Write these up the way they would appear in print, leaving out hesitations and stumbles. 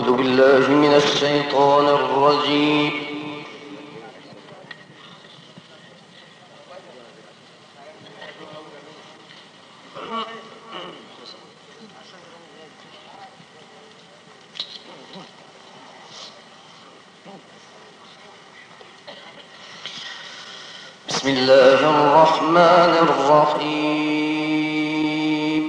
أعوذ بالله من الشيطان الرجيم. بسم الله الرحمن الرحيم.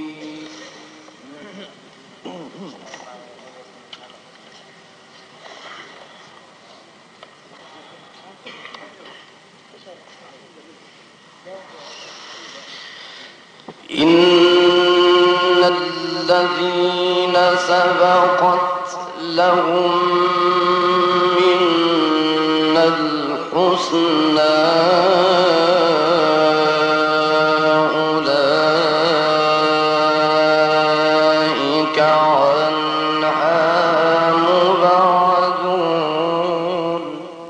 إن الذين سبقت لهم منا الحسنى أولئك عنها مبعدون.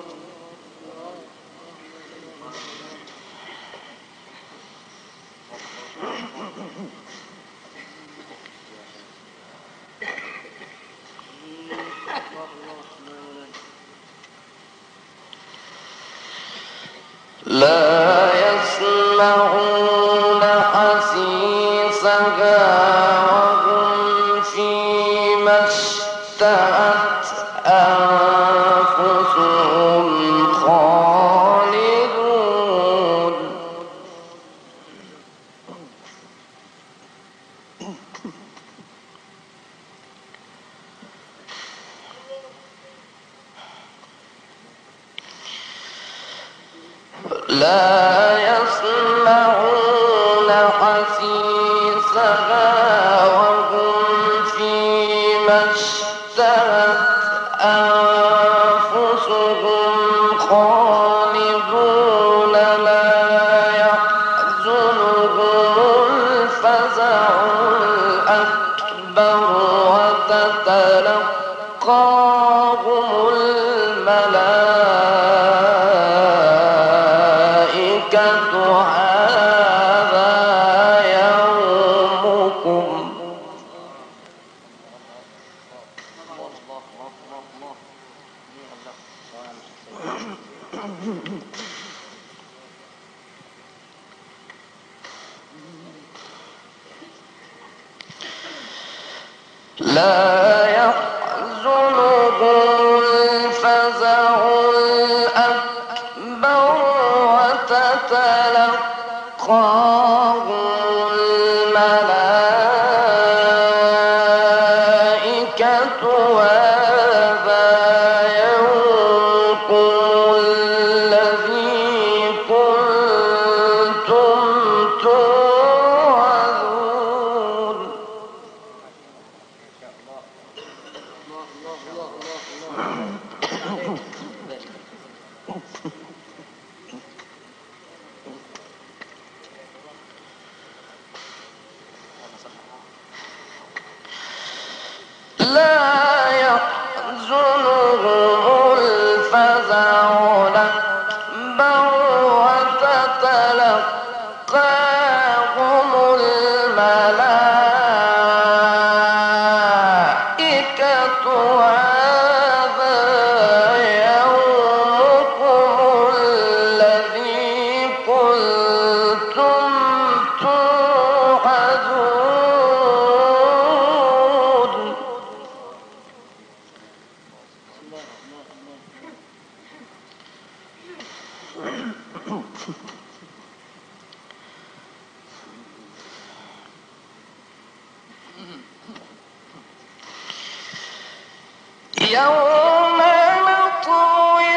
لا يسمعون حسيسها وهم فيما اشتهت أنفسهم خالدون. لا يسمعون حسيسها وهم فيما اشتهت أنفسهم خالدون. لا يحزنهم الفزع الأكبر وتتلقاهم الملائكة هذا يومكم. لا يحزنهم الفزع الأكبر وتتلقاهم الملائكة هذا يومكم الذي كنتم توعدون. لا يحزنهم الفزع الأكبر وتتلقاهم الملائكة هذا يومكم الذي كنتم توعدون. يوم نطوي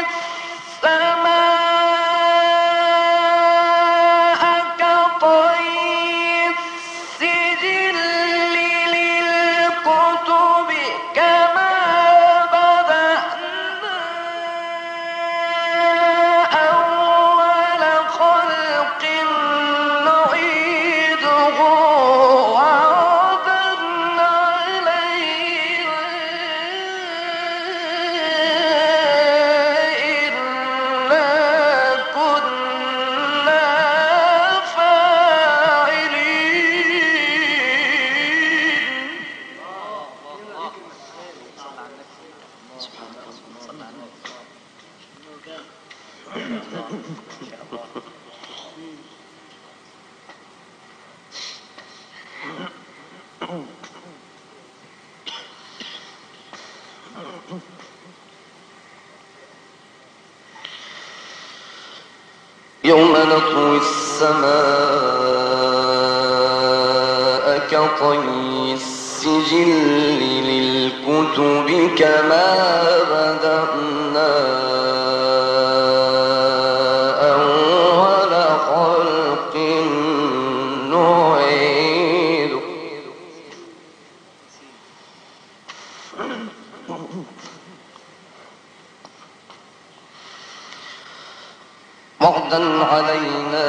السماء كطي السجل للكتب كما بدأنا أول خلق نعيده وعدا علينا يوم نطوي السماء كطي السجل للكتب كما بدأنا أول خلق نعيد وعدا علينا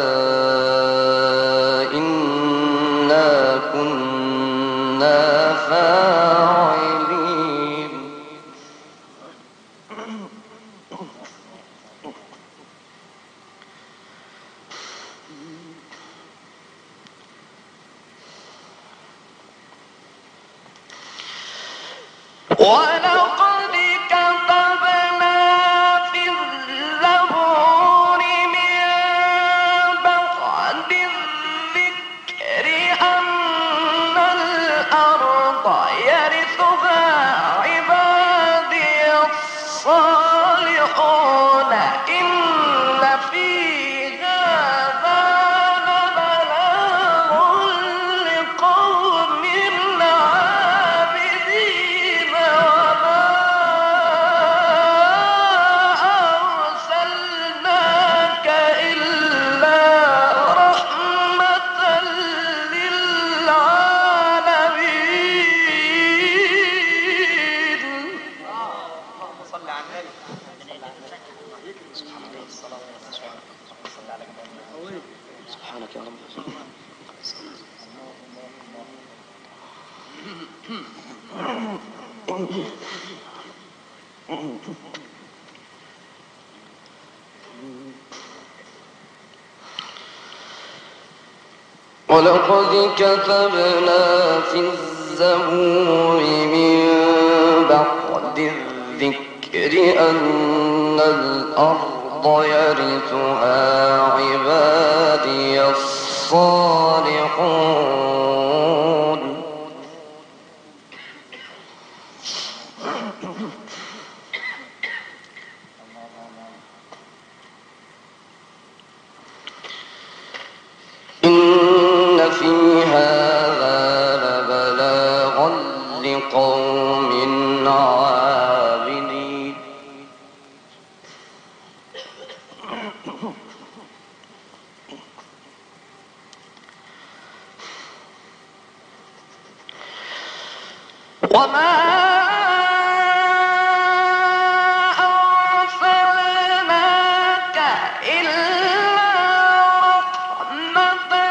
إنا كنا فاعلين ولقد كتبنا في الزبور من بعد الذكر أن الأرض يرثها عبادي الصالحون إن في هذا لبلاغ لقوم عابدين وما أرسلناك إلا رحمة للعالمين. صلى على النبي. سبحانك يا رب. ولقد كتبنا في الزبور من بعد الذكر أن الأرض يرثها عبادي الصالحون إن في هذا لبلاغا لقوم عابدين وما أرسلناك إلا رحمة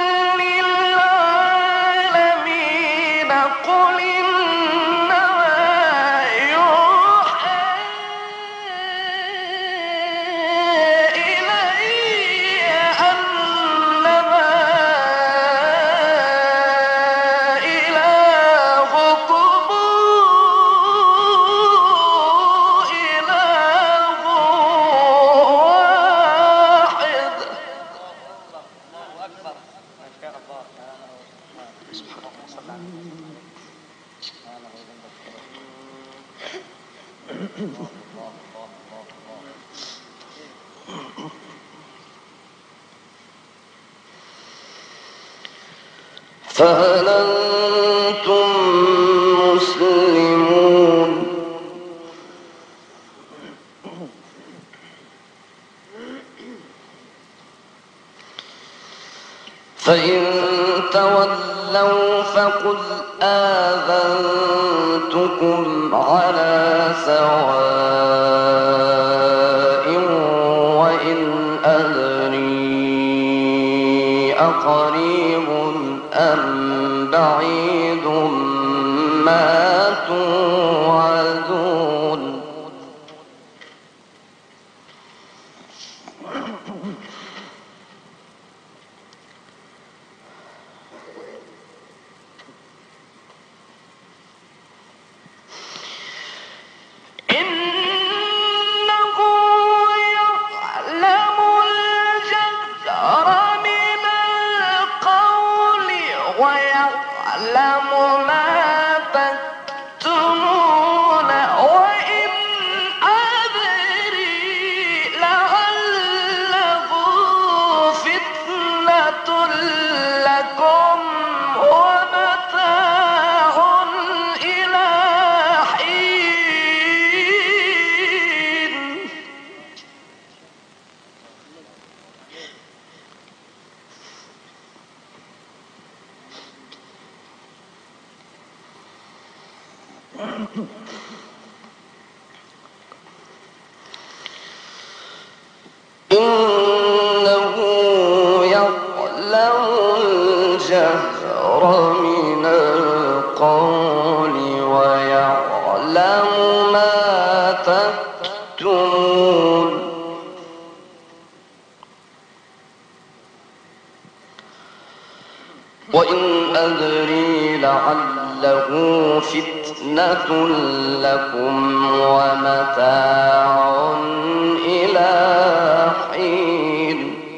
للعالمين قل إنما يوحى إلي أنما إلهكم إله واحد. الله أكبر. ما شاء الله. صلى على النبي. فهل أنتم مسلمون فإن تولوا فقل آذنتكم على سواء وإن أدري أقريب أم بعيد ما توعدون إنه ما تكتمون وإن أدري لعله فتنة لكم ومتاع إلى حين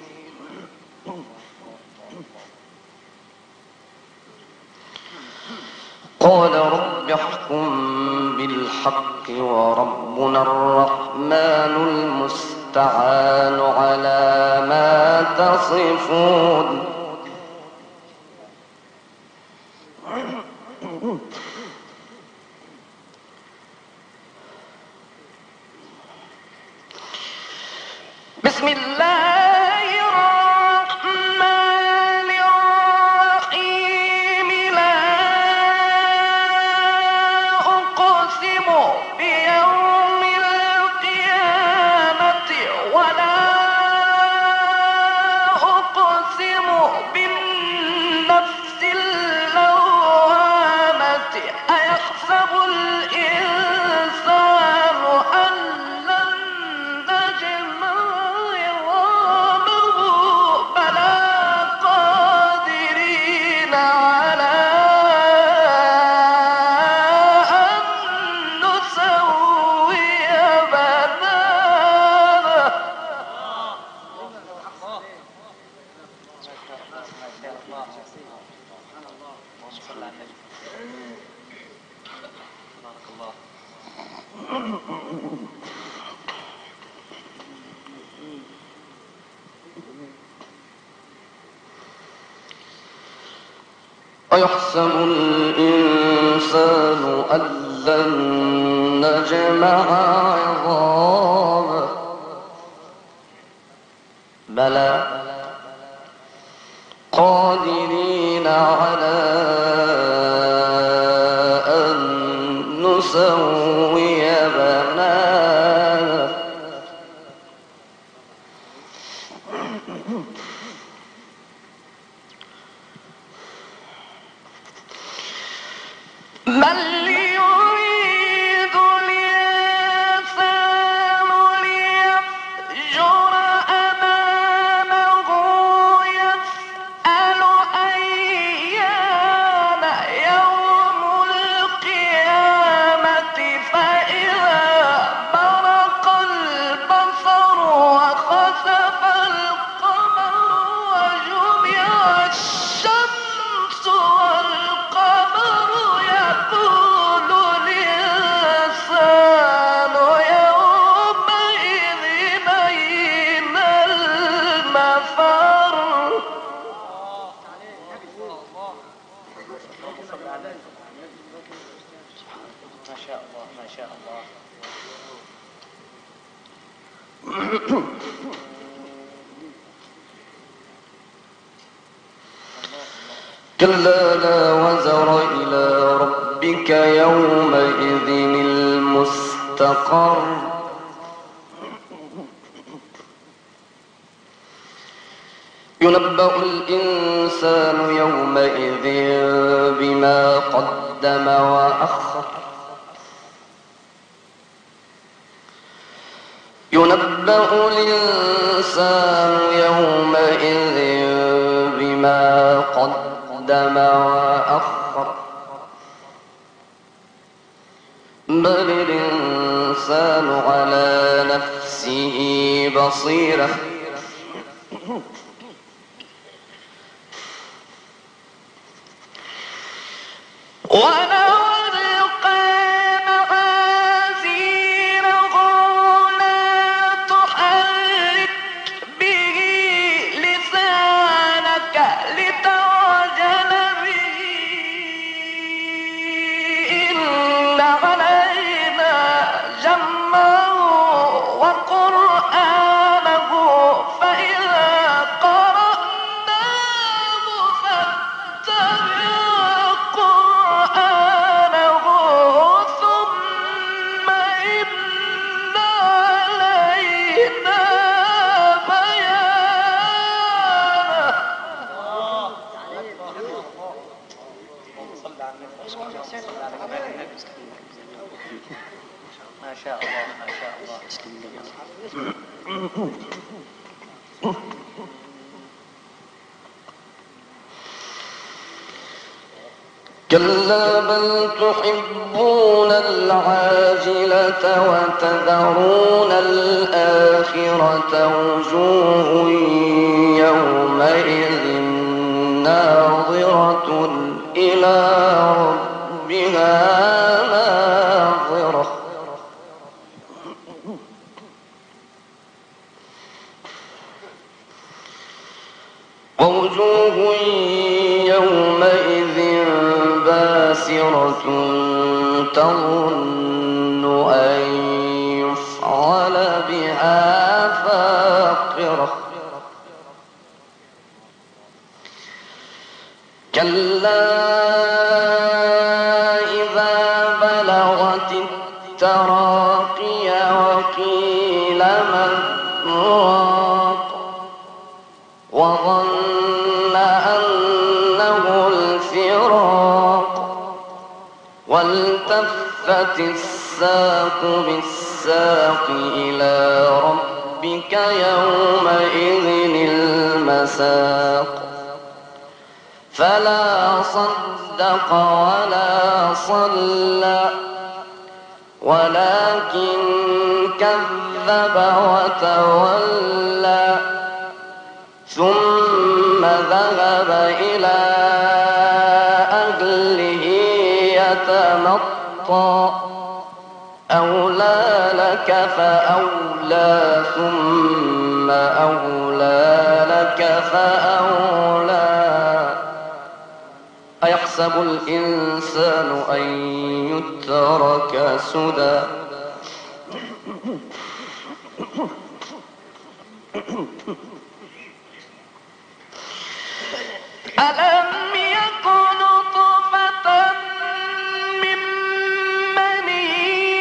قال رب احكم بالحق وربنا الرحمن المستعان على ما تصفون بسم الله الرحمن الرحيم لا أقسم بيوم القيامة ولا أقسم بالنفس اللوامة أيحسب الإنسان أن لن نجمع عظامه بلى قادرين على أن نسوي بنانه أيحسب الإنسان أن لن نجمع عظامه بلى قادرين على أن نسوي بنانه بل يريد الإنسان ليفجر أمامه يسأل أيان يوم القيامة فإذا برق البصر وخسف القمر وجمع الشمس والقمر يقول الإنسان يومئذ أين المفر ما شاء الله ما شاء الله. كلا لا وزر إلى ربك يومئذ المستقر ينبأ الإنسان يومئذ بما قدم وأخر ينبأ الإنسان يومئذ بما قدم وأخر بل الإنسان على نفسه بصيرة ولو ألقى موازينه لا تحرك به لسانك لتعجل به إن علينا جمعه وقرآنه فإذا قرأناه فاتبع قرآنه ما شاء الله ما شاء الله. كلا بل تحبون العاجلة وتذرون الآخرة وجوه يومئذ ناظرة إلى ربها ناظرة ووجوه يومئذ باسرة تظن أن يفعل بها فاقرة كلا إذا بلغت التراقي وقيل من راق وظن أنه الفراق والتفت الساق بالساق إلى ربك يومئذ المساق فلا صدق ولا صلى ولكن كذب وتولى ثم ذهب إلى أهله يتمطى أولى لك فأولى ثم أولى لك فأولى أيحسب الإنسان أن يترك سدى ألم يكن نطفة من مني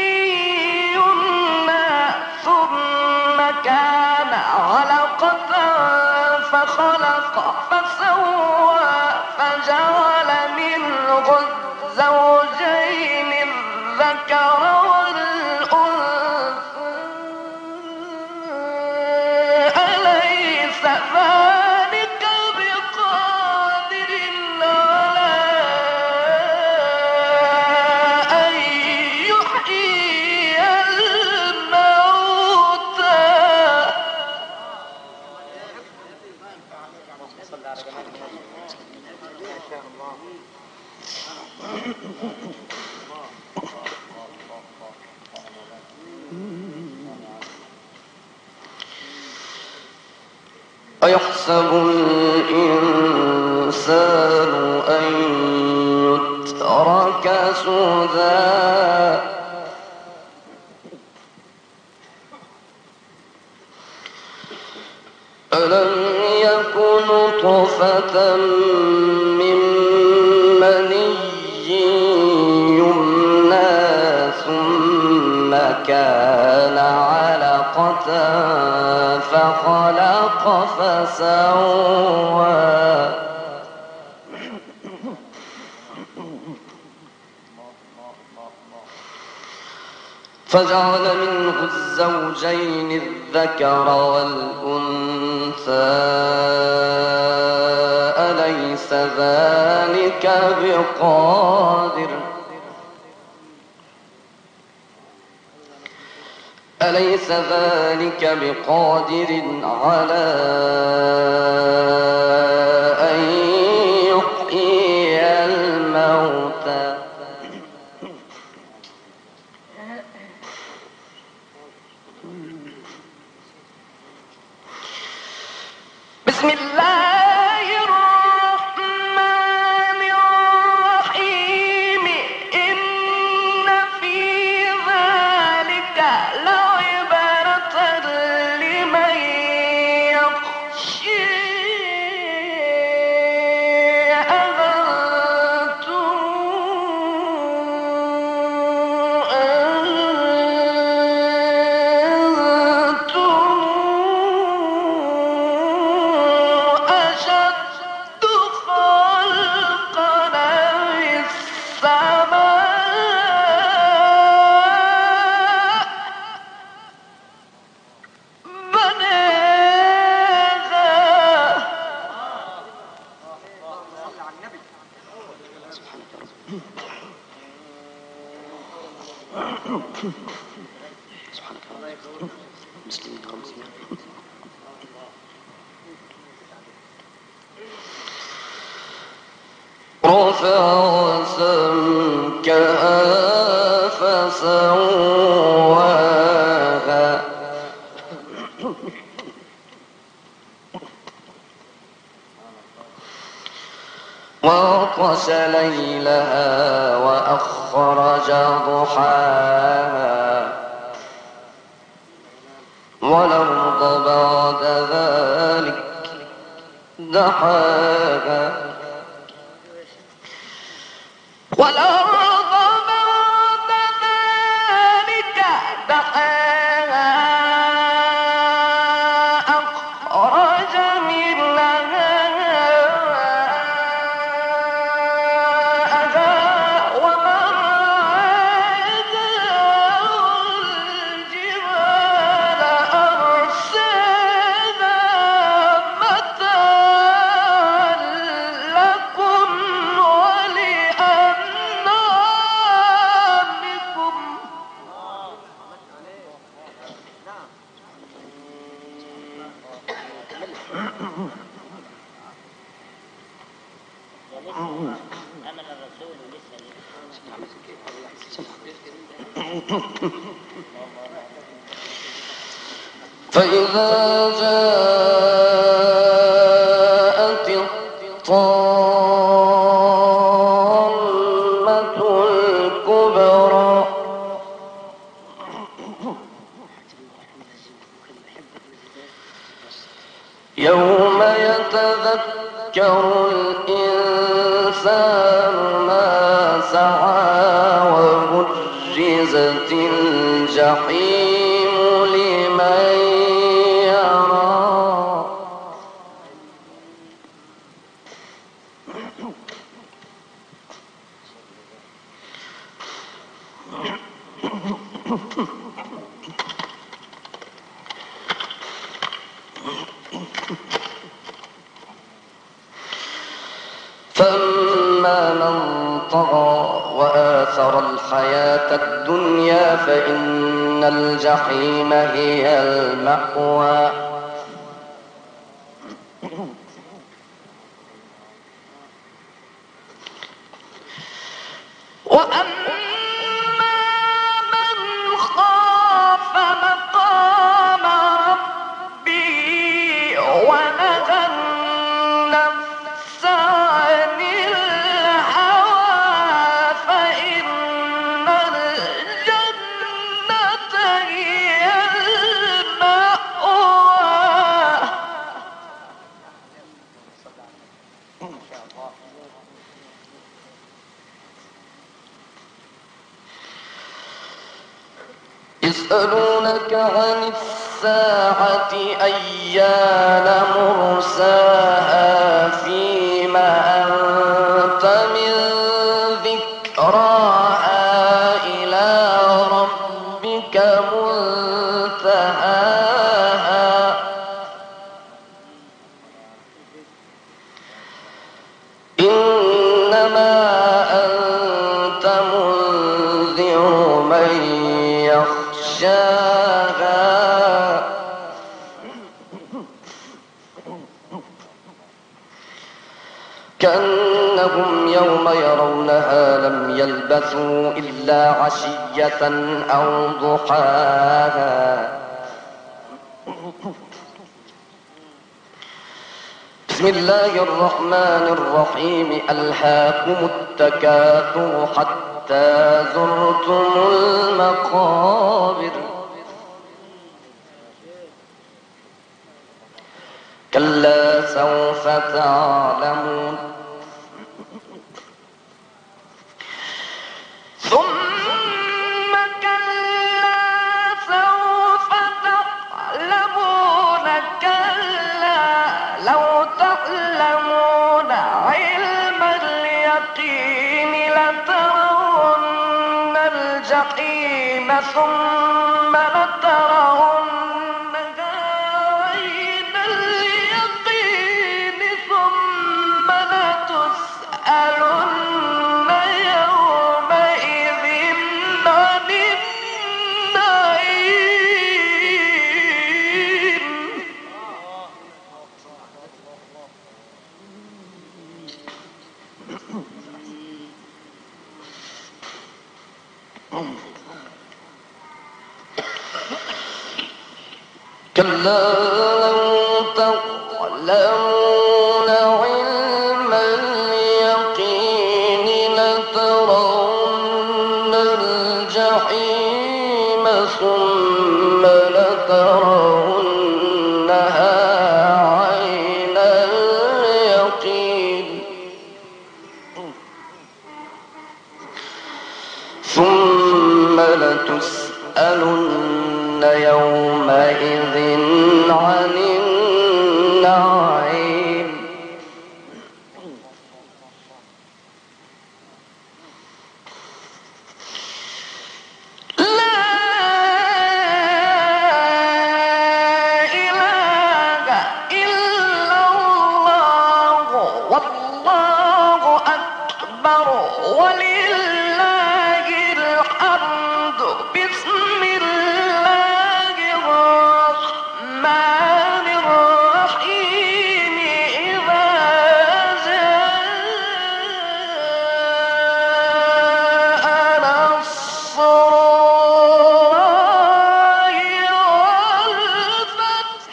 يمنى ثم كان علقة فخلق فسوى فجعل منه الزوجين الذكر والأنثى أليس ذلك بقادر على أن يحيي الموتى صلى على محمد. ما شاء الله. أيحسب الإنسان أن يترك سدى ألم يكن نطفة من مني يمنى ثم كان علقة فخلق فسوى فجعل منه الزوجين الذكر والأنثى أليس ذلك بقادر أليس ذلك بقادر على أن يحيي الموتى بسم الله الرحمن الرحيم إن في ذلك لعبرة لمن يخشى سبحانك اللهم مسلمين يا رب مسلمين. رفع سمكها فسواها وأغطش ليلها وأخرج ضحاها والأرض بعد ذلك دحاها والأرض بعد ذلك دحاها أخرج منها ماءها ومرعاها والجبال أرساها متاعا لكم ولأنعامكم. آمن الرسول لسه فإذا جاءت الطامة الكبرى يوم يتذكر الإنسان ما سعى وبرزت الجحيم لمن يرى فأما من طغى وآثر الحياة الدنيا فإن الجحيم هي المأوى وأما من خاف مقام ربه ونهى النفس عن الهوى فإن الجنة هي المأوى. يسألونك عن الساعة أيان مرساها فيما أنت من ذكراها إلى ربك منتهاها إنما أنت منذر من يخشاها كأنهم يوم يرونها لم يلبثوا إلا عشية أو ضحاها. بسم الله الرحمن الرحيم ألهاكم التكاثر حتى زرتم المقابر كلا سوف تعلمون ثم كلا سوف تعلمون كلا لو تعلمون علم اليقين لترون الجحيم ثم لترونها عين اليقين ثم لتسألن يومئذ عن كلا لو تعلمون علم اليقين لترون الجحيم ثم لترونها عين اليقين ثم لتسألن يومئذ عن النعيم لا إله إلا الله والله أكبر ولله الحمد بسم الله الرحمن الرحيم إذا جاء نصر الله والفتح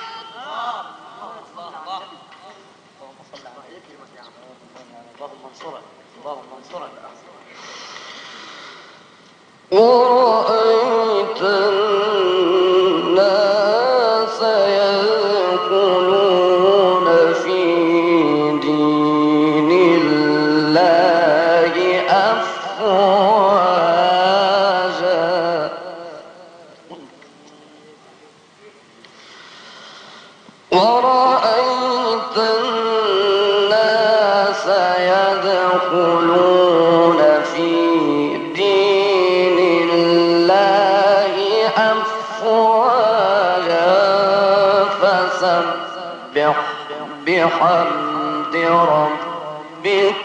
اللهم انصرنا اللهم انصرنا. ورأيت الناس يدخلون في دين الله أفواجا ورأيت الناس يدخلون في دين الله أفواجا فسبح بحمد ربك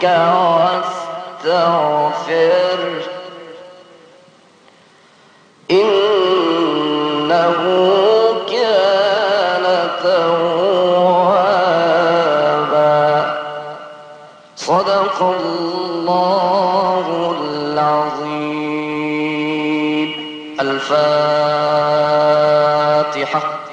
واستغفره إنه كان توابا. صدق الله العظيم. الفاتحة.